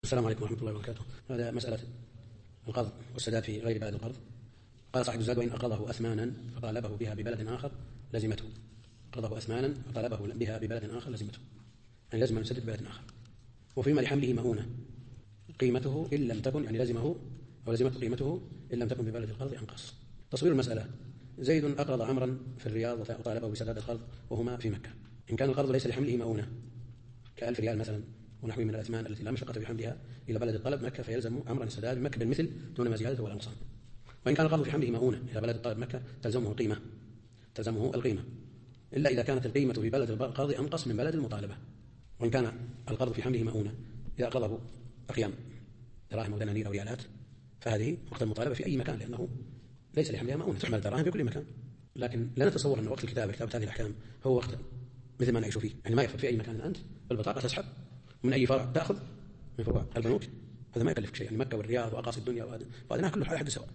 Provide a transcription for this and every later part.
السلام عليكم ورحمة الله وبركاته. هذا مسألة القرض والسداد في غير بلد القرض. قال صاحب الزاد: وإن أقرضه أثمانا فطالبه بها ببلد آخر لزمته. أقرضه أثمانا فطالبه بها ببلد آخر لزمته، يعني لازم أن يسدد ببلد آخر. وفيما لحمله مؤونة قيمته إن لم تكن، يعني لزمه أو لزمته قيمته إن لم تكن ببلد القرض أنقص. تصوير المسألة: زيد أقرض عمرا في الرياض وطالبه بسداد القرض وهما في مكة. إن كان القرض ليس لحمله مؤونة ك1000 ريال مثلا ونحوه من الأثمان التي لا مشقة في حملها إلى بلد الطلب مكة، فيلزم عمرا السداد بمكة بالمثل دون ما زيادة ولا نقصان. وإن كان القرض في حمله مؤونة إلى بلد الطلب مكة تلزمه القيمة إلا إذا كانت القيمة في بلد القرض أنقص من بلد المطالبة. وإن كان القرض في حمله مؤونة إذا أقرضه أقيام دراهم ودنانير أو ريالات فهذه وقت المطالبة في أي مكان، لأنه ليس لحملها مؤونة، تحمل الدراهم في كل مكان. لكن لا نتصور أن وقت كتابة هذه الأحكام هو وقت مثل ما نعيش فيه، يعني ما يخرج في أي مكان أنت بالبطاقة تسحب من أي فرع تأخذ من فروع البنوك، هذا ما يكلفك شيء. يعني مكة والرياض وأقاصي الدنيا وأدناها كله على حد سواء.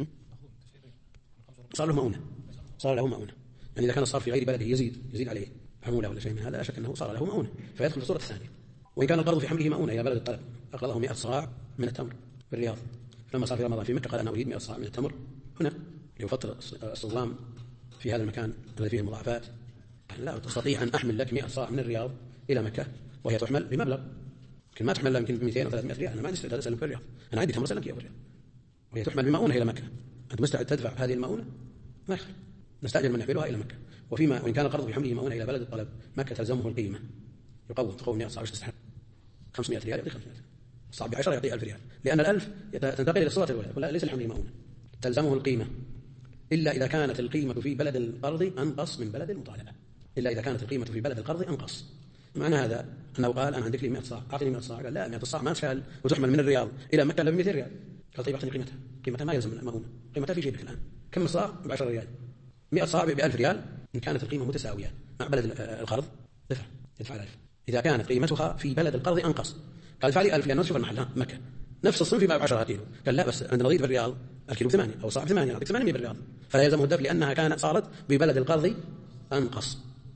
صار له مؤونة، يعني إذا كان صار في غير بلده يزيد عليه عمولة ولا شيء من هذا لا شك أنه صار له مؤونة فيدخل في الصورة الثانية. وإن كان القرض في حمله مؤونة إلى بلد الطلب أقرضه 100 صاع من التمر في الرياض، لما صار في رمضان في مكة قال أنا أريد 100 صاع من التمر هنا ليفطر الصوام في هذا المكان الذي فيه المضاعفات. لا أستطيع أن أحمل لك 100 صاع من الرياض إلى مكة وهي تحمل بمبلغ يمكن ما تحمل يمكن 200 أو 300 ريال، أنا ما عندي استعداد أسلم في الرياض، أنا عندي تمر أسلمك إياه في الرياض وهي تحمل بمؤونة إلى مكة، أنت مستعد تدفع هذه المؤونة؟ ما يخالف، نستأجر من نحملها إلى مكة. وإن كان القرض في حمله مؤونة إلى بلد الطلب مكة تلزمه القيمة، تقوم 100 صاع تستحق 500 ريال يعطي 500 صاع ب10 يعطي 1000 ريال، لأن ال1000 تنتقل إلى الصورة الأولى ولا ليس لحمله مؤونة. تلزمه القيمة إلا إذا كانت القيمة في بلد القرض أنقص من بلد المطالبة، إلا إذا كانت القيمة في بلد القرض أنقص. معنى هذا أنه قال أنا عندك لي 100 صاع أعطيني 100 صاع، قال لا 100 صاع ما تشال وتحمل من الرياض إلى مكة إلا ب 200 ريال، قال طيب أعطيني قيمتها ما يلزم المؤونة، قيمتها في جيبك الآن. كم صاع؟ ب10 ريال. 100 صاع ب1000 ريال إن كانت القيمة متساوية مع بلد القرض يدفع 1000. إذا كانت قيمتها في بلد القرض أنقص قال ادفع لي 1000 لأنه شوف المحل مكة نفس الصنف يباع ب10 كيلو، قال لا بس عندنا نظيف بالرياض الكيلو ب8 أو صاع ب8 أعطيك 800 بالرياض، فلا يلزمه الدفع لأنها صارت ببلد القرض أنقص،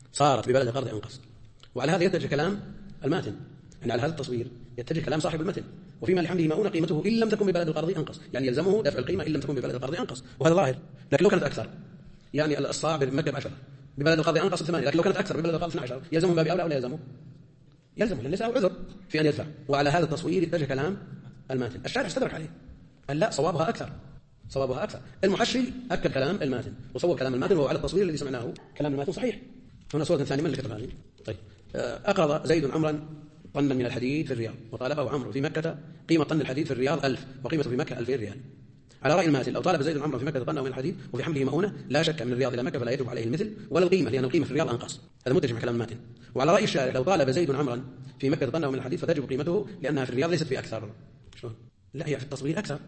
وعلى هذا يتجه كلام الماتن، يعني على هذا التصوير يتجه كلام صاحب المتن. وفيما لحمله مؤونة قيمته إن لم تكن ببلد القرض أنقص، يعني يلزمه دفع القيمة إن لم تكن ببلد القرض أنقص، وهذا ظاهر. لكن لو كانت أكثر، يعني الصاع بمكة ب10 ببلد القرض أنقص ب8، لكن لو كانت أكثر ببلد القرض 12 يلزمه باب أولى ولا يلزمه لأن ليس له عذر في أن يدفع. وعلى هذا التصوير يتجه كلام الماتن. الشارع استدرك عليه قال لا صوابها أكثر. المحشي أكد كلام الماتن وصوب كلام الماتن، وهو على التصوير الذي سمعناه كلام الماتن صحيح. هنا صورة ثانية من اللي كتب هذه. طيب أقرض زيد عمرا طنا من الحديد في الرياض وطالبه عمرو في مكة قيمة طن الحديد في الرياض 1000 وقيمته في مكة 2000 ريال. على رأي الماتن لو طالب زيد عمرو في مكة طنه من الحديد وفي حمله مؤونة لا شك من الرياض إلى مكة فلا يجب عليه المثل ولا القيمة، لأن القيمة في الرياض أنقص، هذا متجه مع كلام الماتن. وعلى رأي الشارع لو طالب زيد عمرا في مكة طنه من الحديد فتجب قيمته لأنها في الرياض ليست في أكثر. شلون؟ لا هي في التصوير أكثر.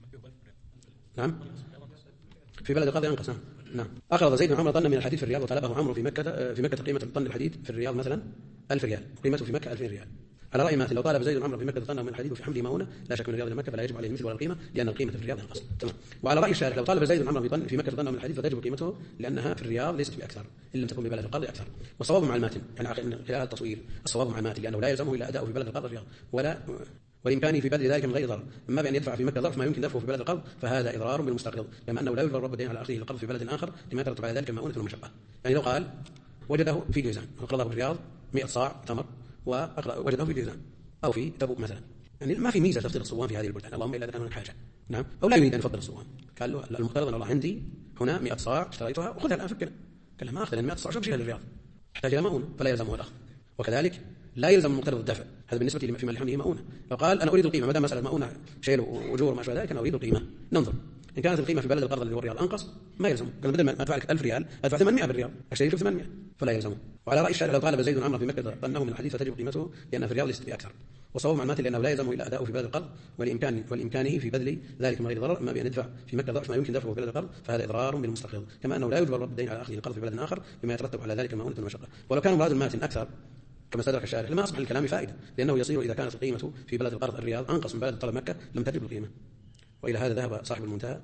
نعم في بلد القرض أنقص. نعم أقرض زيد عمرا طنا من الحديد في الرياض وطالبه عمرو في مكة قيمة طن الحديد في الرياض مثلا 1000 ريال قيمته في مكة 2000 ريال. على رأي ماتن لو طالب زيد عمرو في مكة طنه من الحديد وفي حمله مؤونة لا شك من الرياض إلى مكة فلا يجب عليه المثل ولا القيمة لأن القيمة في الرياض أنقص. تمام. وعلى رأي الشارع لو طالب زيد عمرو في مكة طنه من الحديد فتجب قيمته لأنها في الرياض ليست بأكثر إن لم تكن ببلد القرض أكثر. والصواب مع الماتن، يعني خلال التصوير الصواب مع الماتن لأنه لا يلزمه إلا أداؤه في بلد القرض الرياض والإمكانه في بذل ذلك من غير ضرر، أما بأن يدفع في مكة ظرف ما يمكن دفعه في بلد القرض فهذا إضرار بالمستقرض، كما أنه لا يجبر رب الدين على أخذه القرض في بلد آخر لما يترتب على ذلك المؤونة والمشقة. يعني لو قال وجده في جيزان وقرضه في الرياض 100 صاع تمر ووجده في جيزان أو في تبوك مثلا، يعني ما في ميزة تفضيل الصوان في هذه البلدان، اللهم إلا إذا كان هناك حاجة. نعم أو لا يريد أن يفضل الصوان، قال له المقترض أن والله عندي هنا 100 صاع اشتريتها وخذها الآن فكنا، قال له ما أخذ لأن 100 صاع شو بشيلها للرياض يحتاج إلى مؤونة فلا يلزمه الأخذ. وكذلك لا يلزم المقترض الدفع، هذا بالنسبة فيما لحمله مؤونة. فقال أنا أريد القيمة ما دام مسألة مؤونة شيل وأجور وما شابه ذلك أنا أريد القيمة. ننظر إن كانت القيمة في بلد القرض اللي هو الرياض أنقص ما يلزم، قال بدل ما أدفع لك 1000 ريال أدفع 800 بالرياض أشتري في 800 فلا يلزمه. وعلى رأي الشارع لو طالب زيد عمرو في مكة طنه من الحديد فتجب قيمته لأن في الرياض ليست بأكثر. وصواب مع الماتن لأنه لا يلزمه إلا أداؤه في بلد القرض والإمكانه في بذل ذلك من غير ضرر، أما بأن يدفع في مكة ضعف ما يمكن دفعه في بلد القرض فهذا إضرار بالمستقرض، كما أنه لا يجبر رب الدين على أخذه القرض في بلد آخر بما يترتب على ذلك المؤونة والمشقة. ولو كان مراد الماتن أكثر كما استدرك الشارع لما أصبح الكلام فائدة، لأنه يصير إذا كانت القيمة في بلد القرض الرياض أنقص من بلد طلب مكة لم تجب القيمة. وإلى هذا ذهب صاحب المنتهى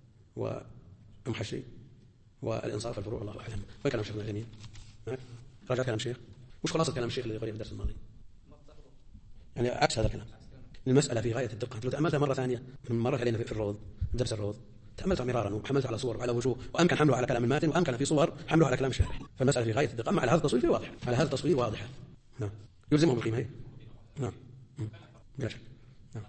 ومحشي والإنصاف الفروع الله أعلم. وكلام شيخنا الجميل راجع كلام شيخ. وش خلاصة كلام الشيخ اللي قريب الدرس الماضي؟ يعني عكس هذا الكلام. المسألة في غاية الدقة. لو تأملتها مرة ثانية من مرة علينا في الروض، درس الروض، تأملتها مرارا وحملت على صور وعلى وجوه، وأمكن حمله على كلام الماتن، وأمكن في صور حمله على كلام الشارح. فالمسألة في غاية الدقة. أما على هذا التصوير واضح، على هذا التصوير واضحة. نعم. يلزمهم القيمة هي. نعم. بلا شك. نعم.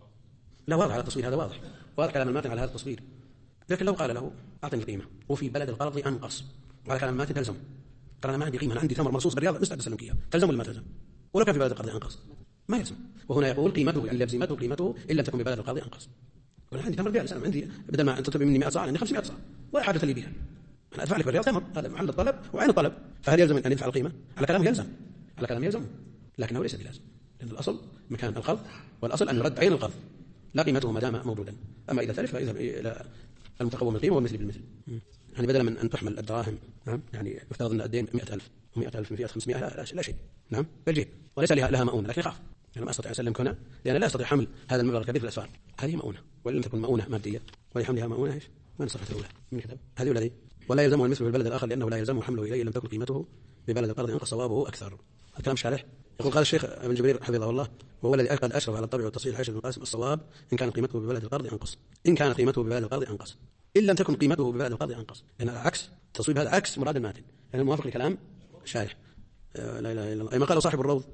لا، واضح على التصوير، هذا واضح، واضح كلام الماتن على هذا التصوير. لكن لو قال له أعطني القيمة وفي بلد القرض أنقص، وعلى كلام الماتن تلزم. قال أنا ما عندي قيمة، أنا عندي ثمر مرصوص بالرياض مستعد أسلمك إياه، تلزم ولا ما تلزم؟ ولو كان في بلد القرض أنقص ما يلزم. وهنا يقول قيمته، يعني لازمته قيمته إن لم تكن ببلد القرض أنقص. أنا عندي تمر بالرياض، عندي بدل ما أنت تطلب مني 100 صاع عندي 500 صاع، ولا حاجة لي بها، أنا أدفع لك بالرياض تمر، هذا محل الطلب وعين الطلب. فهل يلزم أن يدفع القيمة؟ على كلامه يلزم، على كلامه يلزم، لكنه ليس بلازم، لأن الأصل مكان القرض، والأصل أن يرد عين القرض لا قيمته ما دام موجودا. أما إذا تلف فيذهب إلى المتقوم بالقيمة والمثل بالمثل. يعني بدلا من أن تحمل الدراهم، نعم، يعني يفترض أن الدين 100,000 و100,000 من فئة 500 لا شيء، نعم، بل وليس لها مؤونة، لكن يخاف يعني ما أستطيع أسلمك هنا لأن لا أستطيع حمل هذا المبلغ الكبير في الأسفار. هذه مؤونة، وإن لم تكن مؤونة مادية ولحملها مؤونة إيش؟ ما نصفت الأولى من كتاب هذه الذي ولا يلزمه المثل في البلد الآخر لأنه لا يلزمه حمله إليه لم تكن قيمته ببلد القرض أنقص صوابه أكثر. الكلام شارح يقول قال الشيخ ابن جبريل حفظه الله وهو الذي قد أشرف على الطبع والتصحيح حاشية ابن قاسم الصواب إن كانت قيمته ببلد القرض أنقص، إن كانت قيمته ببلد القرض أنقص، إن لم تكن قيمته ببلد القرض أنقص. لأن يعني عكس التصويب، هذا عكس مراد الماتن، يعني الموافق لكلام شارح. لا إله إلا الله. أي ما قال صاحب الروض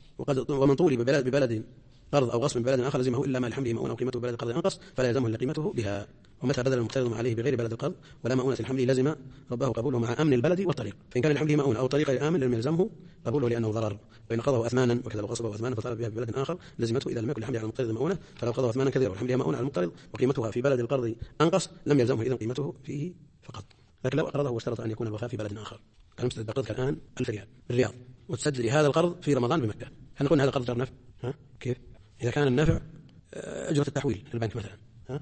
ومن طولي ببلد قرض أو غصب ببلد آخر لزمه إلا ما لحمله مؤونة وقيمته ببلد القرض أنقص فلا يلزمه إلا قيمته بها. ومتى بدل المقترض عليه بغير بلد القرض ولا مؤونة الحمل لزم ربه قبوله مع أمن البلد والطريق. فإن كان لحمله مؤونة أو طريق آمن لم يلزمه قبوله لأنه ضرر. وإن قضوا أثمانا وكذا وغصبه أثمانا فطلب بها ببلد آخر لزمته إذا لم يكن لحمله على المقترض مؤونة. فلو قضوا أثمانا كثيرة وحملها مؤونة على المقترض وقيمتها في بلد القرض أنقص لم يلزمه إذن قيمته فيه فقط. لكن لو أقرضه واشترط أن يكون الوفاء في بلد آخر، كان مستعد بقرضك الآن 1000 ريال بالرياض وتسدد لي هذا القرض في رمضان بمكة، هل نقول هذا القرض جر نفع؟ ها كيف؟ إذا كان النفع أجرة التحويل في البنك مثلا، ها؟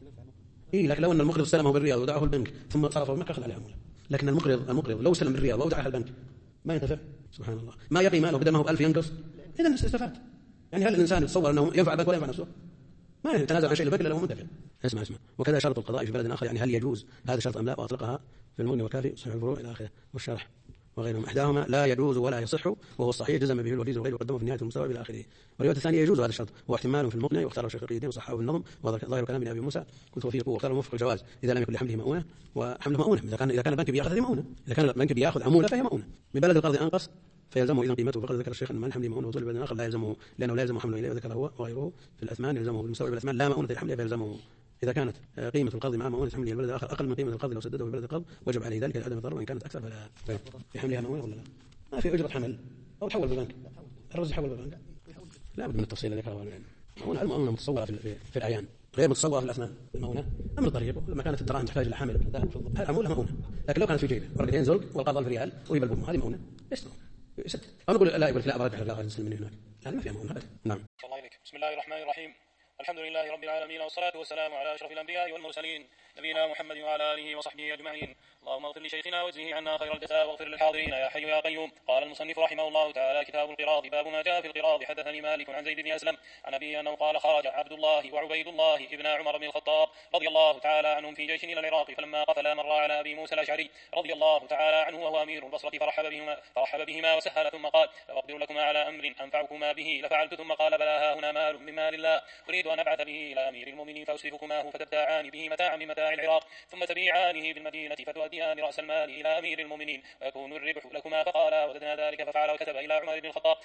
إيه، لكن لو أن المقرض استلمه بالرياض ودعه البنك ثم صرفه بمكة أخذ عليه عمولة. لكن المقرض لو استلم بالرياض وودعها البنك ما ينتفع. سبحان الله، ما يقي ماله بدل ما هو ب1000 ينقص. إذا استفاد. يعني هل الإنسان يتصور أنه ينفع البنك ولا ينفع نفسه؟ ما يتنازل عن شيء البنك إلا له منتفع. اسمع. وكذا شرط القضاء في بلد آخر، يعني هل يجوز هذا شرط أم لا؟ وأطلقها في المغني والكافي صحيح الفروع إلى آخره والشرح وغيرهم. إحداهما لا يجوز ولا يصح وهو الصحيح جزم به الوجيز وغيره وقدمه في نهاية المستوى إلى آخره. والرواية الثانية يجوز هذا الشرط وهو احتمال في المقنع واختاره الشيخ الدين وصححه في النظم وظاهر كلام ابن أبي موسى قلت وفيه قوة واختار الموفق الجواز إذا لم يكن لحمله مؤونة وحمله مؤونة. إذا كان البنك بيأخذ مؤونة، إذا كان البنك بيأخذ عمولة فهي مؤونة. ببلد القرض أنقص فيلزمه إذن قيمته. فقد ذكر الشيخ أن مال حمله مؤونة وطول بلد آخر لا يلزمه لأنه لا يلزم حمله إليه. وذكر هو وغيره في الأثمان يلزمه بالمستوى بالأثمان لا مؤونة لحمله فيلزمه. إذا كانت قيمة القرض مع مؤونة حمله البلد الآخر أقل من قيمة القرض لو سدده في بلد القرض وجب عليه ذلك لعدم الضرر، وإن كانت أكثر فلا. في حملها مؤونة ولا لا؟ ما في أجرة حمل أو تحول بالبنك، الرز يحول بالبنك، لا بد من التفصيل اللي ذكره العلم. المؤونة متصورة في الأعيان غير متصورة في الأثمان. المؤونة أمر طريق، لما كانت الدراهم تحتاج إلى حمل الذهب في الضبط العمولة مؤونة. لكن لو كانت في جيبه ورقتين زرق والقرض 1000 ريال ويبقى البوم هذه مؤونة يسلم يسد. أو نقول لا، يقول لا برجع لا أرسل مني هناك، هذا ما فيها مؤونة أبدا. نعم. الله إليك. بسم الله الرحمن الرحيم. الحمد لله رب العالمين والصلاة والسلام على أشرف الأنبياء والمرسلين نبينا محمد وعلى آله وصحبه أجمعين. اللهم اغفر لشيخنا واجزه عنا خير الجزاء واغفر للحاضرين يا حي يا قيوم. قال المصنف رحمه الله تعالى كتاب القراض باب ما جاء في القراض. حدثني مالك عن زيد بن أسلم عن أبيه أنه قال خرج عبد الله وعبيد الله ابن عمر بن الخطاب رضي الله تعالى عنهم في جيش إلى العراق فلما قفل مر على أبي موسى الأشعري رضي الله تعالى عنه وهو أمير البصرة فرحب بهما وسهل ثم قال لو أقدر لكما على أمر أنفعكما به لفعلت. ثم قال بلى ها هنا مال من مال الله أريد أن أبعث به إلى أمير المؤمنين فأسلفكماه فتبتاعان به متاعا من متاع العراق ثم تبيعانه بالمدينة فتؤديان رأس المال إلى أمير المؤمنين ويكون الربح لكما. فقال وددنا ذلك ففعل وكتب إلى عمر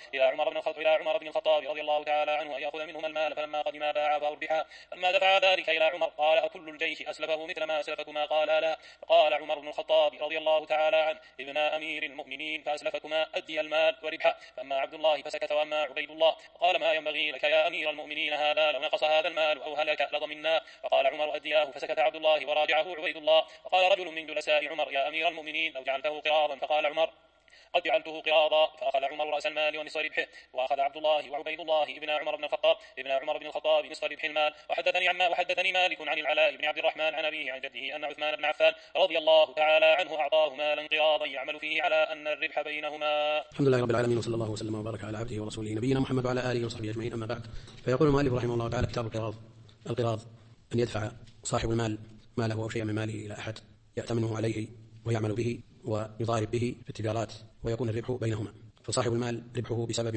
بن الخطاب رضي الله تعالى عنه أن يأخذ منهما المال. فلما قدم باع فأربحا. فلما دفع ذلك إلى عمر قال أكل الجيش أسلفه مثل ما أسلفكما؟ قال لا. فقال عمر بن الخطاب رضي الله تعالى عنه ابن أمير المؤمنين فأسلفكما أدي المال وربحا. فأما عبد الله فسكت وأما عبيد الله قال ما ينبغي لك يا أمير المؤمنين هذا لو نقص هذا المال أو هلك لضمنا. فقال عمر أدياه. فسكت عبد الله وراجعه عبيد الله. فقال رجل من جلساء عمر يا أمير المؤمنين لو جعلته قراضا. فقال عمر قد جعلته قراضا. فأخذ عمر رأس المال ونصف ربحه وأخذ عبد الله وعبيد الله ابن عمر بن الخطاب نصف ربح المال. وحدثني مالك عن العلاء بن عبد الرحمن عن أبيه عن جده أن عثمان بن عفان رضي الله تعالى عنه أعطاه مالا قراضا يعمل فيه على أن الربح بينهما. الحمد لله رب العالمين وصلى الله وسلم وبارك على عبده ورسوله نبينا محمد وعلى آله وصحبه أجمعين. أما بعد، فيقول المؤلف رحمه الله تعالى كتاب القراض أن يدفع صاحب المال ماله أو شيئا من ماله إلى أحد يأتمنه عليه ويعمل به ويضارب به في التجارات ويكون الربح بينهما. فصاحب المال ربحه بسبب ماله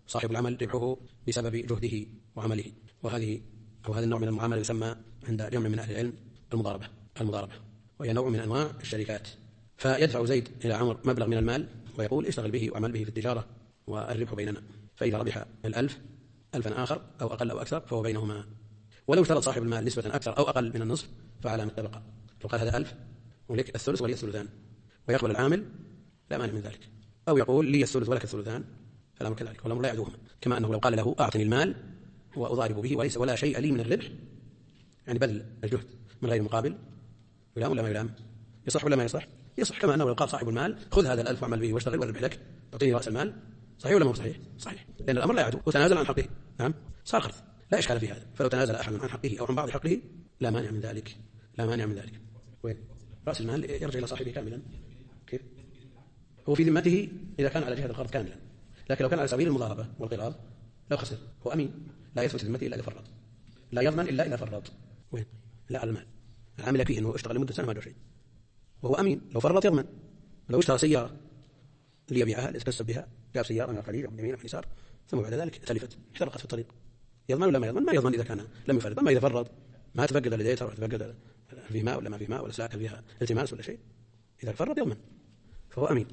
صاحب العمل ربحه بسبب جهده وعمله، وهذا النوع من المعاملة يسمى عند جمع من أهل العلم المضاربة، وهي نوع من أنواع الشركات. فيدفع زيد إلى عمرو مبلغ من المال ويقول اشتغل به وعمل به في التجارة والربح بيننا، فإذا ربح 1000 ألفا آخر أو أقل أو أكثر فهو بينهما. ولو اشترط صاحب المال نسبة أكثر أو أقل من النصف فعلى متفقة، لو قال هذا 1000 ولك الثلث ولي الثلثان ويقبل العامل لا مانع من ذلك، أو يقول لي الثلث ولك الثلثان، فالأمر كذلك والأمر لا يعدوهما. كما أنه لو قال له أعطني المال وأضارب به وليس ولا شيء لي من الربح، يعني بذل الجهد من غير مقابل، يلام ولا ما يلام؟ يصح ولا ما يصح؟ يصح. كما أنه لو قال صاحب المال خذ هذا 1000 واعمل به واشتغل والربح لك، تعطيني رأس المال، صحيح ولا مو صحيح؟ صحيح، لأن الأمر لا يعدو وتنازل عن حقه. نعم، صار قرض لا إشكال في هذا. فلو تنازل أحد عن حقه أو عن بعض حقه لا مانع من ذلك، لا مانع من ذلك. وين رأس المال يرجع إلى صاحبه كاملا. كيف؟ هو في ذمته إذا كان على جهة القرض كاملا، لكن لو كان على سبيل المضاربة والقراض لو خسر هو أمين، لا يثبت في ذمته إلا إذا فرط، لا يضمن إلا إذا فرط. وين؟ لا على المال، العامل يكفيه أنه اشتغل لمدة سنة ما له شيء وهو أمين، لو فرط يضمن. لو اشترى سيارة ليبيعها ليتكسب بها، جاب سيارة من الخليج أو من اليمين أو من اليسار ثم بعد ذلك تلفت احترقت في الطريق، يضمن ولا ما يضمن؟ ما يضمن إذا كان لم يفرط. أما إذا فرط ما تفقد الريديتر ولا تفقد في ماء ولا ما في ماء ولا سلاكة فيها التماس ولا شيء، إذا فرط يضمن فهو أمين.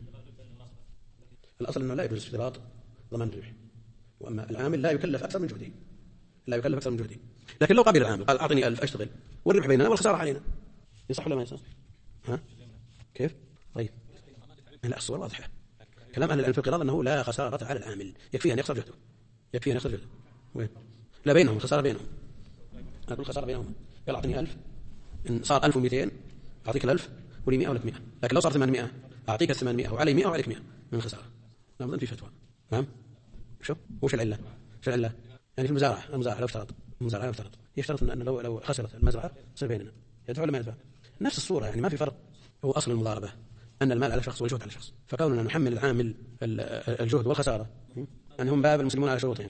الأصل أنه لا يجوز اشتراط ضمان الربح، وأما العامل لا يكلف أكثر من جهده، لا يكلف أكثر من جهده. لكن لو قابل العامل قال أعطني 1000 أشتغل والربح بيننا والخسارة علينا، يصح ولا ما يصح؟ ها؟ كيف؟ طيب لا، الصور واضحة. كلام أهل العلم في القراض أنه لا خسارة على العامل، يكفيه أن يخسر جهده، يكفيه أن يخسر جهده. وين؟ لا بينهم الخسارة بينهم، أقول الخسارة بينهم. يلا أعطني 1000، إن صار 1200 أعطيك 1000 ولي 100 ولك 100، لكن لو صار 800 أعطيك 800 وعلي 100 وعليك 100 من الخسارة. لا أظن في فتوى. نعم. شوف وش العلة؟ شو العلة؟ يعني في المزارعة لو اشترط المزارعة لو اشترط يشترط أن لو خسرت المزرعة تصير بيننا، يدفع ولا ما يدفع؟ نفس الصورة، يعني ما في فرق. هو أصل المضاربة أن المال على شخص والجهد على شخص، فكوننا نحمل العامل الجهد والخسارة أن هم باب المسلمون على شروطهم.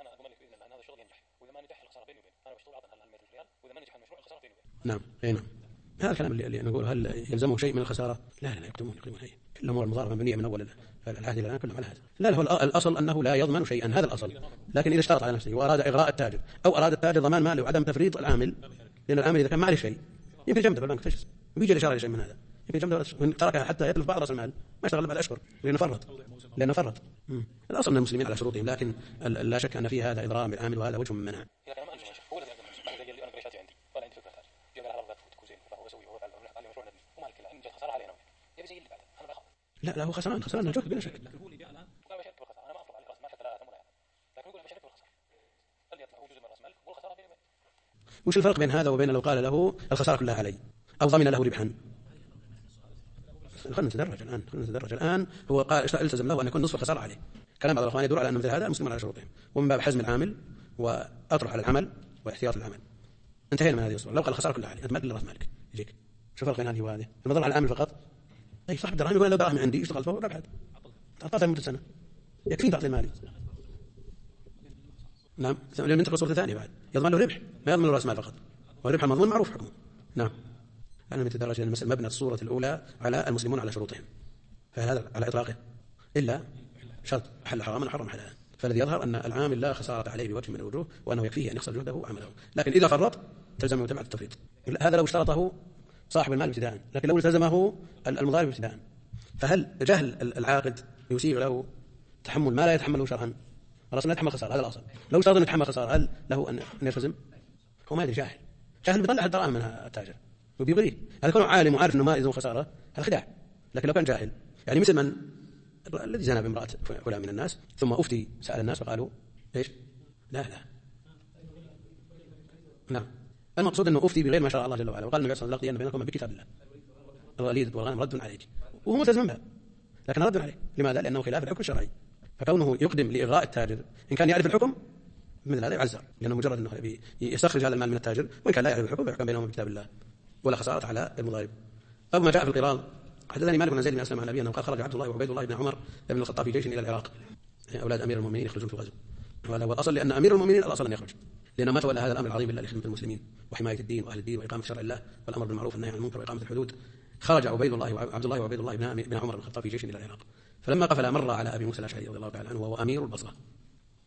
نعم أي نعم، هذا الكلام اللي نقول هل يلزمه شيء من الخسارة؟ لا يقدمون هي كل أمور المضاربة مبنية من أول العهد إلى الآن كلهم على هذا. لا هو الأصل أنه لا يضمن شيئا، هذا الأصل. لكن إذا اشترط على نفسه وأراد إغراء التاجر أو أراد التاجر ضمان ماله وعدم تفريط العامل، لأن العامل إذا كان ما عليه شيء يمكن جمده بالبنك تجلس ويجي الإشارة لشيء من هذا، يمكن جمده وإن تركها حتى يتلف بعض رأس المال ما اشتغل بعد أشهر لأنه فرط. الأصل أن المسلمين على شروطهم، لكن لا شك أن في هذا إضرار بالعامل وهذا وجه من منع. لا هو خسران جهد بلا شك. وش الفرق بين هذا وبين لو قال له الخسارة كلها علي أو ضمن له ربحا؟ خلنا نتدرج الآن. هو قال التزم له أن يكون نصف الخسارة عليه. كلام بعض الأخوان يدور على أن مثل هذا مسلم على شروطهم، ومن باب حزم العامل وأطرح على العمل واحتياط العمل. انتهينا من هذه الصورة. لو قال الخسارة كلها عليه أنت ما تدري رأس مالك يجيك، شو الفرق بين هذه وهذه؟ المضر على العامل فقط. أي صاحب الدراهم يقول لو دراهم عندي اشتغل فوق ربحت تعطيها لمدة سنة يكفي تعطي المالي. نعم، لأن ننتقل صورة ثانية بعد يضمن له ربح ما يضمن له رأس مال فقط، والربح المضمون معروف حكمه. نعم، أنا متدرج أن مبنى الصورة الأولى على المسلمون على شروطهم، فهذا على إطلاقه إلا شرط حل حراما حرم حلالا. فالذي يظهر أن العامل لا خسارة عليه بوجه من الوجوه، وأنه يكفيه أن يخسر جهده وعمله، لكن إذا فرط تلزمه تبع التفريط. هذا لو اشترطه صاحب المال ابتداء، لكن لو التزمه المضارب ابتداء، فهل جهل العاقد يسيغ له تحمل ما لا يتحمله شرعا؟ الرسول لا يتحمل خسارة، هذا الأصل. لو اشترط أن يتحمل خسارة هل له أن يلتزم؟ هو ما يدري، جاهل بيطلع الدراهم من التاجر وبيبغيه. هذا يكون عالم وعارف أنه ما يلزم خسارة، هذا خداع. لكن لو كان جاهل، يعني مثل من الذي زنى بامرأة فلان من الناس ثم أفتي سأل الناس وقالوا إيش؟ لا نعم، المقصود أنه أفتي بغير ما شرع الله جل وعلا، وقال النبي صلى الله عليه وسلم: بينكم بكتاب الله، الغليظ والغنم رد عليك، وهو ملتزم بها لكن رد عليه. لماذا؟ لأنه خلاف الحكم الشرعي. فكونه يقدم لإغراء التاجر إن كان يعرف الحكم مثل هذا يعزر، لأنه مجرد أنه يستخرج هذا المال من التاجر، وإن كان لا يعرف الحكم فيحكم بينهم بكتاب الله ولا خسارة على المضارب. أو ما جاء في القراض، حدثني مالك بن زيد بن أسلم عن النبي أنه قال: خرج عبد الله وعبيد الله بن عمر بن الخطاب في جيش إلى العراق، أولاد أمير المؤمنين يخرجون في الغزو. وهذا هو الأصل، لأن أمير المؤمنين الأصل أن يخرج، لأنه ما تولى هذا الأمر العظيم إلا لخدمة المسلمين وحماية الدين وأهل الدين وإقامة شرع الله والأمر بالمعروف والنهي عن المنكر وإقامة الحدود. خرج عبد الله وعبيد الله بن عمر بن الخطاب في جيش إلى العراق، فلما قفل مر على أبي موسى الأشعري رضي الله تعالى عنه وهو أمير البصرة،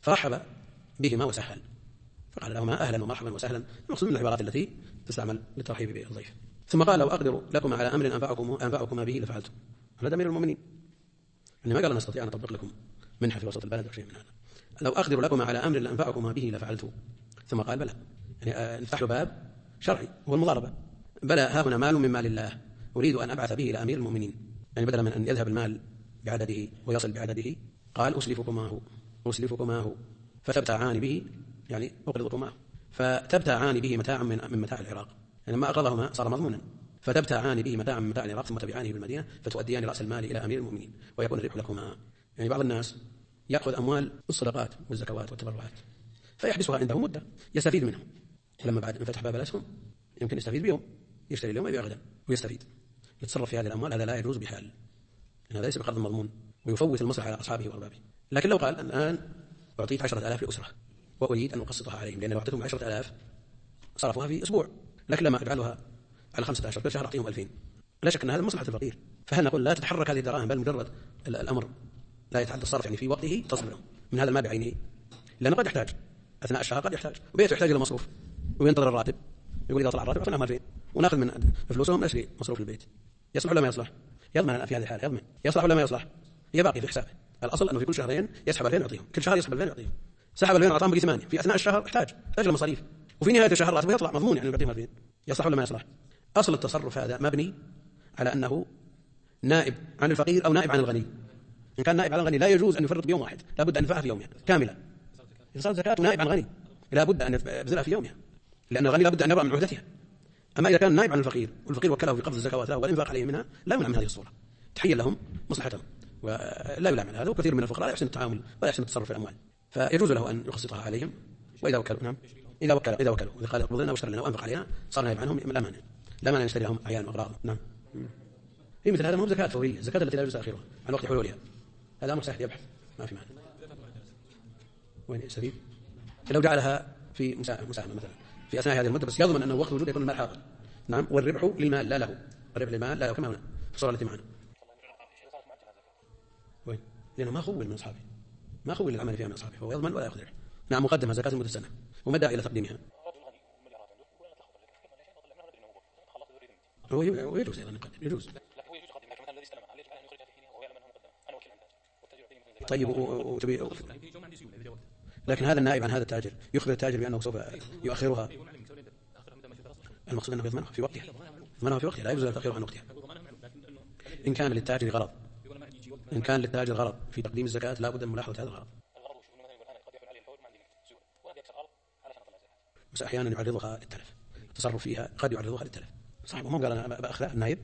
فرحب بهما وسهل، فقال لهما أهلا ومرحبا وسهلا، المقصود من العبارات التي تستعمل للترحيب بالضيف. ثم قال لو أقدر لكم على أمر أنفعكما به لفعلته. هذا أمير المؤمنين، يعني ما قال نستطيع أن نطبق لكم منحة في وسط البلد وشيء من هذا، لو أقدر لكم على أمر أنفعكما به لفعلته. ثم قال بلى، يعني نفتح له باب شرعي هو المضاربة. بلى ها هنا مال من مال الله أريد أن أبعث به إلى أمير المؤمنين، يعني بدلا من أن يذهب المال بعدده ويصل بعدده قال أسلفكماه فتبتاعان به، يعني أقرضكماه، فتبتاعان به متاعا من متاع العراق، يعني ما أقرضهما صار مضمونا، فتبتاعان به متاعا من متاع العراق ثم تبيعانه بالمدينة فتؤديان رأس المال إلى أمير المؤمنين ويكون الربح لكما. يعني بعض الناس يأخذ أموال الصدقات والزكوات والتبرعات فيحبسها عنده مدة يستفيد منهم، ولما بعد انفتح باب الأسهم يمكن يستفيد بيوم، يشتري اليوم ويبيع غدا ويستفيد، يتصرف في هذه الأموال، هذا لا يجوز بحال، هذا ليس بقرض مضمون ويفوت المصلحة على أصحابه وأربابه. لكن لو قال الآن أعطيت 10,000 لأسرة وأريد أن أقسطها عليهم، لأن لو أعطيتهم 10,000 صرفوها في أسبوع، لكن لما أجعلها على 15 كل شهر أعطيهم 2000، لا شك أن هذا مصلحة الفقير. فهل نقول لا تتحرك هذه الدراهم، بل مجرد الأمر لا يتعدى الصرف يعني في وقته تصرف لهم من هذا المال بعينه، لأنه قد يحتاج أثناء الشهر، قد يحتاج وبيته يحتاج إلى مصروف وينتظر الراتب، يقول إذا طلع الراتب أعطيناهم 2000 ونأخذ من فلوسهم نشري مصروف البيت. يصلح ولا ما يصلح؟ يضمن في هذه الحالة، يضمن. يصلح ولا ما يصلح؟ هي باقي في حسابه. الأصل أنه في كل شهرين يسحب 2000 يعطيهم، كل شهر يسحب 2000 يعطيهم، سحب 2000 أعطاهم بقي 8 في أثناء الشهر يحتاج المصاريف، وفي نهاية الشهر راتبه يطلع مضمون، يعني يعطيهم 2000. يصلح ولا ما يصلح؟ أصل التصرف هذا مبني على أنه نائب عن الفقير أو نائب عن الغني. إن كان نائب عن الغني لا يجوز أن يفرط بيوم واحد، لا بد أن يدفعها في يومها كاملة. إذا صارت زكاة نائب عن الغني لا بد أن يبذلها في يومها، لأن الغني لا بد أن يبرأ من عهدتها. أما إذا كان نائب عن الفقير والفقير وكله في قبض الزكوات له والإنفاق عليه منها، لا يمنع من هذه الصورة، تحية لهم مصلحتهم ولا يلام على هذا. وكثير من الفقراء لا يحسن التعامل ولا يحسن التصرف في الأموال، فيجوز له أن يقسطها عليهم. وإذا وكلوا، نعم، إذا وكلوا إذا قال اقبض لنا واشتري لنا وأنفق علينا صار نائب عنهم لا مانع نشتري لهم أعيان وأغراض. نعم، في مثل هذا مو زكاة فورية، الزكاة التي لا يجوز تأخيرها عن وقت حلولها، هذا أمر سهل يبحث ما في معنى. وين يستفيد؟ لو جعلها في مساهمة مثلا في أثناء هذه المدة، بس يضمن أنه وقت وجود يكون المال حاضر. نعم، والربح للمال لا له، الربح للمال لا له كما هنا في الصورة التي معنا. وين؟ لأنه ما خول من أصحابه، ما خول للعمل فيها من أصحابه، فهو يضمن ولا يأخذ ربح. نعم، مقدمة زكاة لمدة سنة ومدى إلى تقديمها. ويجوز أيضا نقدم، يجوز. طيب لكن هذا النائب عن هذا التاجر يخبر التاجر بأنه سوف يؤخرها، المقصود أنه يضمنها في وقتها، يضمنها في وقتها، لا يجوز تأخيرها عن وقتها. إن كان للتاجر غرض، إن كان للتاجر غرض في تقديم الزكاة لا بد من ملاحظة هذا الغرض. بس أحيانا يعرضها للتلف، التصرف فيها قد يعرضها للتلف. صحيح، وهم قال أنا بأخذ النائب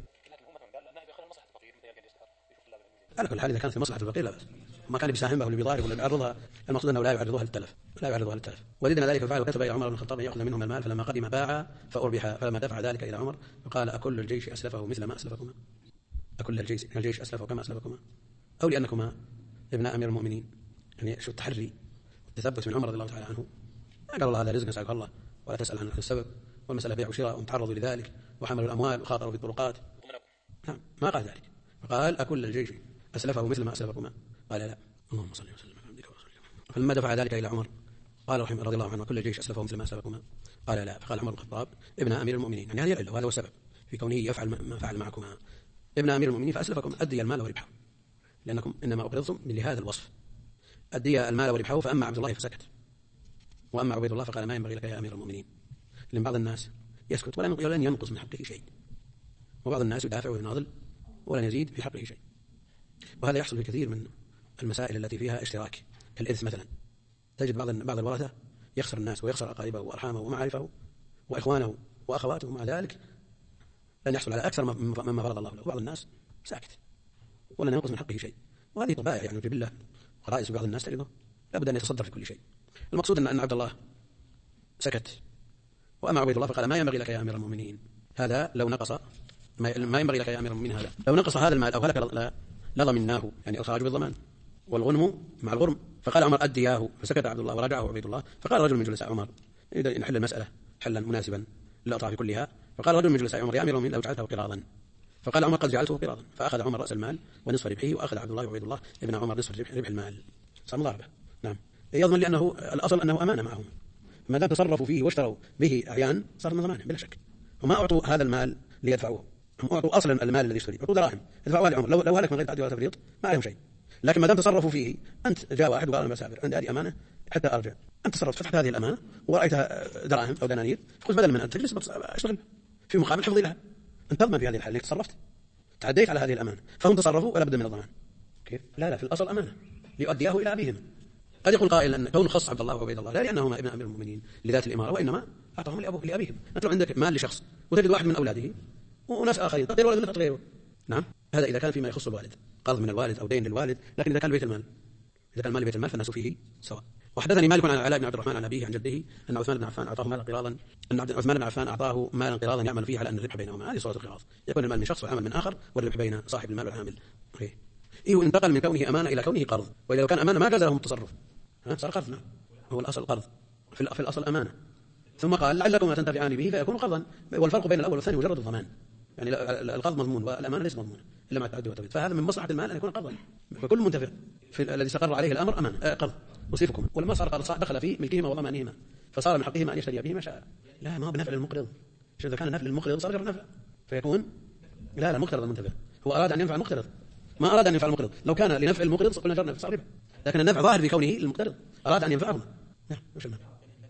على كل حال إذا كانت في مصلحة الفقير لا بأس، ما كان بيساهم به ولا بيضارب ولا بيعرضها، المقصود أنه لا يعرضها للتلف، لا يعرضها للتلف. وزدنا ذلك ففعل كتب إلى عمر بن الخطاب أن يأخذ منهم المال، فلما قدم باع فأربح، فلما دفع ذلك إلى عمر فقال أكل الجيش أسلفه مثل ما أسلفكما؟ أكل الجيش أسلفه كما أسلفكما؟ أو لأنكما ابن أمير المؤمنين؟ يعني شو التحري والتثبت من عمر رضي الله تعالى عنه. ما قال الله هذا رزق نسألك الله ولا تسأل عن السبب، والمسألة بيع وشراء وتعرضوا لذلك وحملوا الأموال وخاطروا بالطرقات. نعم، ما قال ذلك، فقال أكل الجيش أسلفه مثل ما أسلفكما؟ قال لا. اللهم صل وسلم على عبدك ورسولك. فلما دفع ذلك إلى عمر قال رحمه رضي الله عنه كل الجيش أسلفه مثل ما أسلفكما؟ قال لا. فقال عمر بن الخطاب ابن أمير المؤمنين، يعني هذه العلة وهذا هو السبب في كونه يفعل ما فعل معكما، ابن أمير المؤمنين فأسلفكم أدي المال وربحه، لأنكم إنما أقرضتم لهذا الوصف، أدي المال وربحه. فأما عبد الله فسكت، وأما عبيد الله فقال ما ينبغي لك يا أمير المؤمنين، لأن بعض الناس يسكت ولن ينقص من حقه شيء، وبعض الناس يدافع ويناضل ولن يزيد في حقه شيء. وهذا يحصل في كثير من المسائل التي فيها اشتراك كالإرث مثلا، تجد بعض الورثة يخسر الناس ويخسر أقاربه وأرحامه ومعارفه وإخوانه وأخواته، مع ذلك لن يحصل على أكثر مما فرض الله له، وبعض الناس ساكت ولن ينقص من حقه شيء. وهذه طبائع يعني جبلة غرائز بعض الناس تجده لابد أن يتصدر في كل شيء. المقصود أن عبد الله سكت، وأما عبيد الله فقال ما ينبغي لك يا أمير المؤمنين، هذا لو نقص ما ينبغي لك يا أمير المؤمنين، هذا لو نقص هذا المال أو هلك لضمناه، يعني الخراج بالضمان والغنم مع الغرم. فقال عمر أدياه، فسكت عبد الله وراجعه عبيد الله. فقال رجل من جلساء عمر إذا نحل المسألة حلا مناسبا للأطراف كلها، فقال رجل من جلساء عمر يا أمير المؤمنين لو جعلته قراضا. فقال عمر قد جعلته قراضا، فأخذ عمر رأس المال ونصف ربحه، وأخذ عبد الله وعبيد الله ابن عمر نصف ربح المال، صار مضاربة. نعم، يضمن لأنه الأصل أنه أمانة معهم، ما دام تصرفوا فيه واشتروا به أعيان صار من ضمانه بلا شك. وما أعطوا هذا المال ليدفعوه، هم أعطوا أصلا المال الذي اشتري، أعطوا دراهم يدفعوها لعمر، لو هلك من غير تعدي ولا تفريط ما عليهم شيء. لكن ما دام تصرفوا فيه، أنت جاء واحد وقال أنا بسافر عندي هذه أمانة حتى أرجع، أنت تصرفت فتحت هذه الأمانة ورأيتها دراهم أو دنانير، قلت بدل من أن تجلس أشتغل في مقابل حفظي لها، أنت تضمن في هذه الحالة أنك تصرفت تعديت على هذه الأمانة، فهم تصرفوا ولا بد من الضمان. كيف؟ لا في الأصل أمانة ليؤديه إلى أبيهم. قد يقول قائل أن كون خص عبد الله وعبيد الله لا لأنهما ابن أمير المؤمنين لذات الإمارة، وإنما أعطاهم لأبيهم. أنت لو عندك مال لشخص وتجد واحد من أولاده وناس آخرين تعطي الولد ولا تعطي غيره، نعم هذا إذا كان فيما يخص الوالد، قرض من الوالد أو دين للوالد. لكن إذا كان بيت المال، إذا كان مال بيت المال فالناس فيه سواء. وحدثني مالك عن العلاء بن عبد الرحمن عن أبيه عن جده أن عثمان بن عفان أعطاه مالا قراضا، أن عثمان بن عفان أعطاه مالا قراضا يعمل فيه على أن الربح بينهما. هذه صورة القراض، يكون المال من شخص والعمل من آخر، والربح بين صاحب المال والعامل. إيه انتقل من كونه أمانة إلى كونه قرض، وإذا كان أمانة ما جاز لهم التصرف صار قرض. نعم هو الأصل قرض، في الأصل أمانة. ثم قال لعلكما تنتفعان به فيكون قرضا، والفرق بين الأول والثاني مجرد الضمان. يعني القرض مضمون والأمانة ليس مضمونة إلا مع التعدي والتفريط، فهذا من مصلحة المال أن يكون قرضا، فكل منتفع في الذي استقر عليه الأمر أمانة قرض أوصيفكم. ولما صار قرض دخل في ملكهما وضمانهما، فصار من حقهما أن يشتري به ما شاء. لا ما هو بنفع للمقرض، إذا كان نفع للمقرض صار غير نفع، فيكون لا مقترض المنتفع هو أراد أن ينفع المقترض، ما أراد أن ينفع المقرض. لو كان لنفع المقرض قلنا جرنا صار ربا، لكن النفع ظاهر في كونه للمقترض أراد أن ينفعهما. نعم وش المعنى؟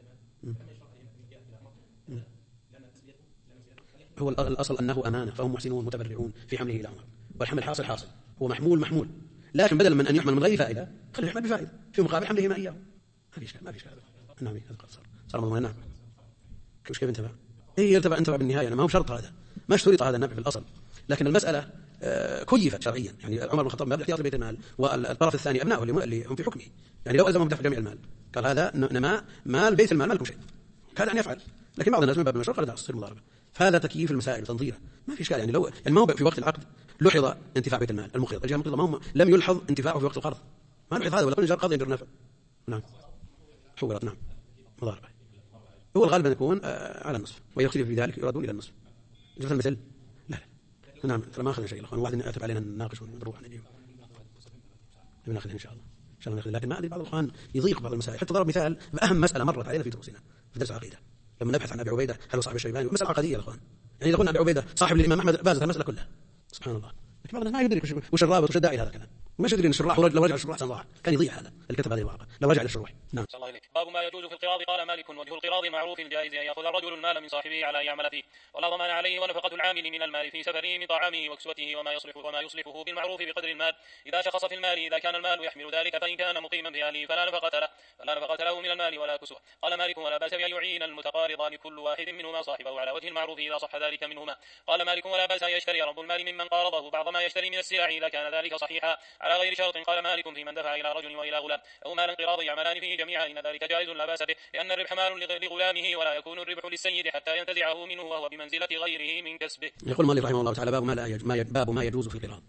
هو الأصل أنه أمانة، فهم محسنون متبرعون في حمله إلى عمر، والحمل حاصل هو محمول، لكن بدلا من أن يحمل من غير فائدة خليه يحمل بفائدة في مقابل حمله ما إياه. ما في إشكال. نعم هذا صار مضمون. نعم كيف انتبه؟ انتبه بالنهاية. ما هو شرط هذا، ما اشترط هذا النفع في الأصل، لكن المسألة كيفت شرعيا. يعني عمر بن الخطاب ما بالاحتياط لبيت المال، والطرف الثاني أبنائه اللي هم في حكمه، يعني لو ألزمهم بدفع جميع المال قال هذا نما مال بيت المال ما لكم شيء، كاد أن يفعل. لكن بعض الناس من باب المشروع قال تصير مضاربة. فهذا تكييف المسائل وتنظيرها ما في إشكال. يعني لو ما هو في وقت العقد لحظ انتفاع بيت المال المقرض، الجهة المقرضة ما لم يلحظ انتفاعه في وقت القرض، ما لحظ هذا، ولا كل جار قاضي يدير نفع. نعم حولت. نعم مضاربة. هو الغالب أن يكون على النصف، ويختلف في ذلك يردون إلى النصف. جزء المثل لا نعم ما أخذنا شيء. الأخوان واحد يأتي علينا نناقش ونروح نجيب ناخذها إن شاء الله ناخذ. لكن ما أدري بعض الأخوان يضيق بعض المسائل. حتى ضرب مثال بأهم مسألة مرت علينا في دروسنا في درس العقيدة لما نبحث عن أبي عبيدة هل هو صاحب الشيباني، مسألة عقدية الأخوان. يعني إذا قلنا أبي عبيدة صاحب الإمام أحمد بازت المسألة كلها سبحان الله. لكن بعض الناس ما يدري وش الرابط وش الداعي لهذا الكلام، ومش يدري ان الشراح لو رجع الشراح سنضاع كان يضيع هذا اللي كتب هذه الورقه لو رجع للشروح. نعم. باب ما يجوز في القراض. قال مالك وجه القراض المعروف الجائز ان ياخذ الرجل المال من صاحبه على ان يعمل فيه، ولا ضمان عليه، ونفقه العامل من المال في سفره من طعامه وكسوته وما يصلحه بالمعروف بقدر المال اذا شخص في المال، اذا كان المال يحمل ذلك، فان كان مقيما باهله فلا نفقه له من المال ولا كسوه. قال مالك ولا باس بان يعين المتقارضان كل واحد منهما صاحبه على وجه المعروف اذا صح ذلك منهما. قال مالك ولا باس ان يشتري رب المال ممن قارضه بعض ما يشتري من السلع اذا كان ذلك صحيحا على غير شرط. قال مالك في من دفع الى رجل والى غلام او مال قراض يعملان فيه جميعا ان ذلك جائز لا باس به، لان الربح مال لغلامه ولا يكون الربح للسيد حتى ينتزعه منه وهو بمنزله غيره من كسبه. يقول مالك رحمه الله تعالى باب ما يجوز في القراض.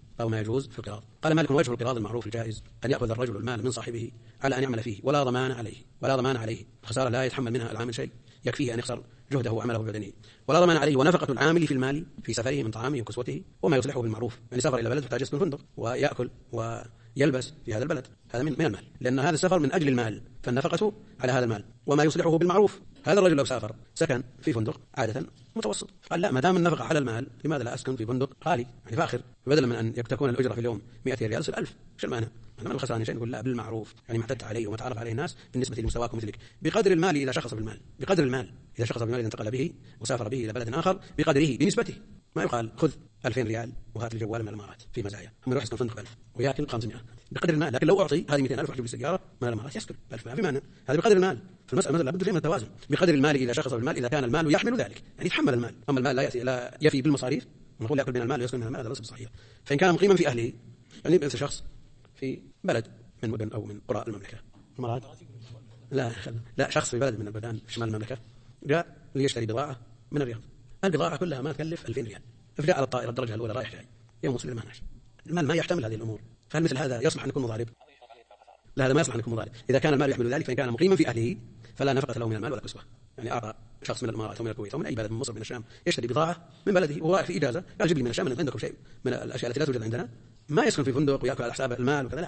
قال مالك وجه القراض المعروف الجائز ان ياخذ الرجل المال من صاحبه على ان يعمل فيه ولا ضمان عليه الخساره لا يتحمل منها العامل شيء، يكفيه ان يخسر جهده وعمله ببدنه، ولا ضمان عليه، ونفقه العامل في المال في سفره من طعامه وكسوته وما يصلحه بالمعروف. يعني سافر الى بلد يحتاج يسكن فندق ويأكل ويلبس في هذا البلد، هذا من المال، لأن هذا السفر من أجل المال، فالنفقة على هذا المال وما يصلحه بالمعروف. هذا الرجل لو سافر سكن في فندق عادة متوسط، قال لا ما دام النفقة على المال لماذا لا أسكن في فندق غالي يعني فاخر، بدلا من أن تكون الأجرة في اليوم 200 ريال يصل 1000. شو المعنى؟ أنا الخسران شيء. نقول لا بالمعروف، يعني ما اعتدت عليه وما تعرف عليه الناس بالنسبة لمستواكم مثلك، بقدر المال إذا شخص بالمال، بقدر المال إذا شخص بالمال إذا انتقل به وسافر به إلى بلد آخر بقدره بنسبته. ما يقال خذ 2000 ريال وهات الجوال من الإمارات في مزايا، هم يروح يسكن فندق 1000 وياكل 500 بقدر المال. لكن لو أعطي هذه 200,000 وأجيب السيارة من الإمارات يسكن 1000 ما في معنى، هذا بقدر المال. في المسألة لابد فيه من التوازن، بقدر المال إذا شخص بالمال إذا كان المال يحمل ذلك، يعني يتحمل المال. أما المال لا يفي بالمصاريف، ونقول يأكل من المال ويسكن من المال، هذا ليس صحيح. فإن كان مقيما في أهله، يعني مثل شخص في بلد من مدن أو من قرى المملكة، لا شخص في بلد من البلدان في شمال المملكة جاء ليشتري بضاعة من الرياض، البضاعة كلها ما تكلف 2000 ريال، فجاء على الطائرة الدرجة الأولى رايح جاي يوم وصل المهناش، المال ما يحتمل هذه الأمور، فهل مثل هذا يصلح أن يكون مضارب؟ لا هذا ما يصلح أن يكون مضارب. إذا كان المال يحمل ذلك فإن كان مقيما في أهله فلا نفقة له من المال ولا كسوة. يعني أعطى شخص من الإمارات أو من الكويت أو من أي بلد من مصر من الشام يشتري بضاعة من بلده وهو في إجازة، قال جيب لي من الشام من عندكم شيء من الأشياء التي لا توجد عندنا، ما يسكن في فندق ويأكل على حساب المال وكذا، لا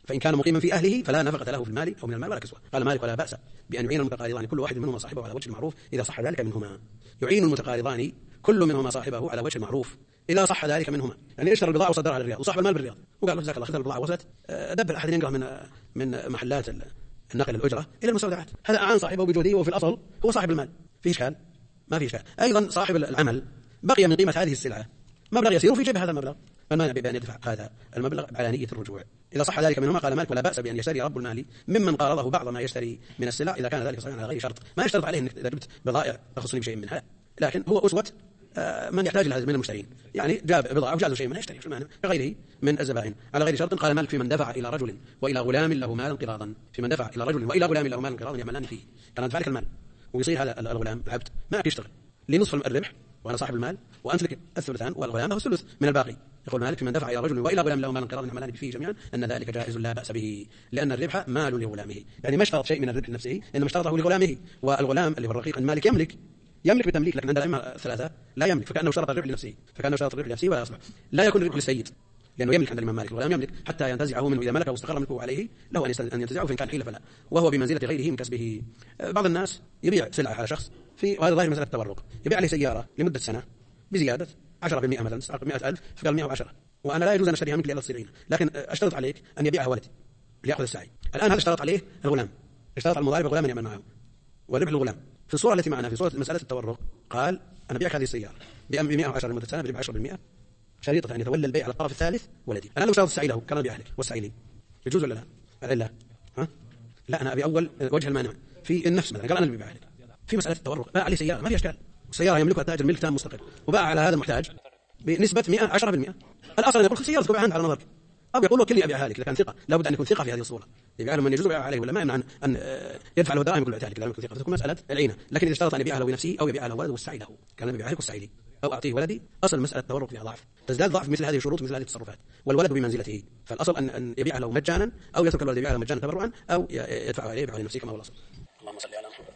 فإن كان مقيما في أهله فلا نفقة له في المال أو من المال ولا كسوة. قال مالك ولا بأس بأن يعين المتقارضان كل واحد منهما صاحبه على وجه المعروف إذا صح ذلك منهما. يعين المتقارضان كل منهما صاحبه على وجه المعروف إذا صح ذلك منهما. يعني اشترى البضاعة وصدرها للرياض وصاحب المال بالرياض وقال له جزاك الله خذ البضاعة وصلت دبر أحد ينقل من محلات النقل الأجرة إلى المستودعات، هذا أعان صاحبه بجهده وفي الأصل هو صاحب المال. في إشكال؟ ما في إشكال. أيضا صاحب العمل بقي من قيمة هذه السلعة مبلغ يسير في جيب هذا المبلغ، فالمانع بأن يدفع هذا المبلغ على نية الرجوع إذا صح ذلك منهما. قال مالك ولا بأس بأن يشتري رب المال ممن قارضه بعض ما يشتري من السلع إذا كان ذلك صحيحا على غير شرط. ما يشترط عليه إنك إذا جبت بضائع تخصني بشيء منها، لكن هو أسوة من يحتاج لها من المشترين، يعني جاب بضاعة وجاء له شيء منها يشتري كغيره من الزبائن على غير شرط. قال مالك في من دفع إلى رجل وإلى غلام له مالا قراضا، في من دفع إلى رجل وإلى غلام له مالا قراضا يعملان فيه، كان دفع لك المال ويصير هذا الغلام العبد ما يشتغل لنصف الربح وأنا صاحب المال وأنت لك الثلثان والغلام له الثلث من الباقي. يقول مالك في من دفع إلى رجل وإلى غلام له مالا قراضا يعملان فيه جميعا أن ذلك جائز لا بأس به لأن الربح مال لغلامه، يعني ما اشترط شيء من الربح نفسه إنما اشترطه لغلامه، والغلام اللي هو الرقيق المالك يملك بتمليك، لكن عند الأئمة الثلاثة لا يملك، فكأنه شرط الربح لنفسه ولا يصلح. لا يكون الربح للسيد لأنه يملك عند الإمام مالك، الغلام يملك حتى ينتزعه منه إذا ملكه واستقر ملكه عليه له أن ينتزعه، فإن كان حيلة فلا، وهو بمنزلة غيره من كسبه. بعض الناس يبيع سلعة على شخص وهذا ظاهر مسألة التورق، يبيع عليه سيارة لمدة سنة بزيادة 10% مثلا، تستحق 100,000 فقال 110، وأنا لا يجوز أن أشتريها منك لأجل تصير، لكن أشترط عليك أن يبيعها ولدي ليأخذ السعي. الآن هذا اشترط عليه الغلام، اشترط على المضارب الغلام أن يعمل معه والربح للغلام. في الصورة التي معنا في صورة مسألة التورق قال أنا بيعك هذه السيارة ب110 لمدة سنة بربح 10%، شريطة أن يتولى البيع على الطرف الثالث ولدي. الآن لو اشترط السعي له كان بيعك والسعي لي يجوز ولا لا؟ قال لا. لا أنا أبي أول وجه المانع في النفس مثلا، قال أنا اللي ببيع عليك. في مسألة التورق باع عليه سيارة ما في أشكال، والسيارة يملكها تاجر ملك تام مستقر وباع على هذا المحتاج بنسبة 10%. الأصل أن يقول سيارتك عنها على نظرك، أو يقول له كلي أبيعها لك إذا كان ثقة، لابد أن يكون ثقة في هذه الصورة. يبيع له من يجوز بيعها عليه ولا ما يمنع أن يدفع له دراهم يقول له لك لا يكون ثقة، تكون مسألة العينة. لكن إذا اشترط أن يبيعها له بنفسه أو يبيعها له ولده والسعي له، كان يبيعها لك والسعي لي أو أعطيه ولدي، أصل مسألة التورق فيها ضعف، تزداد ضعف مثل هذه الشروط مثل هذه التصرفات، والولد بمنزلته، فالأصل أن يبيعها له مجانا أو يترك الولد يبيعها له مجانا تبرعا أو يدفعه عليه يبيعه لنفسه كما هو الأصل. اللهم صل على محمد.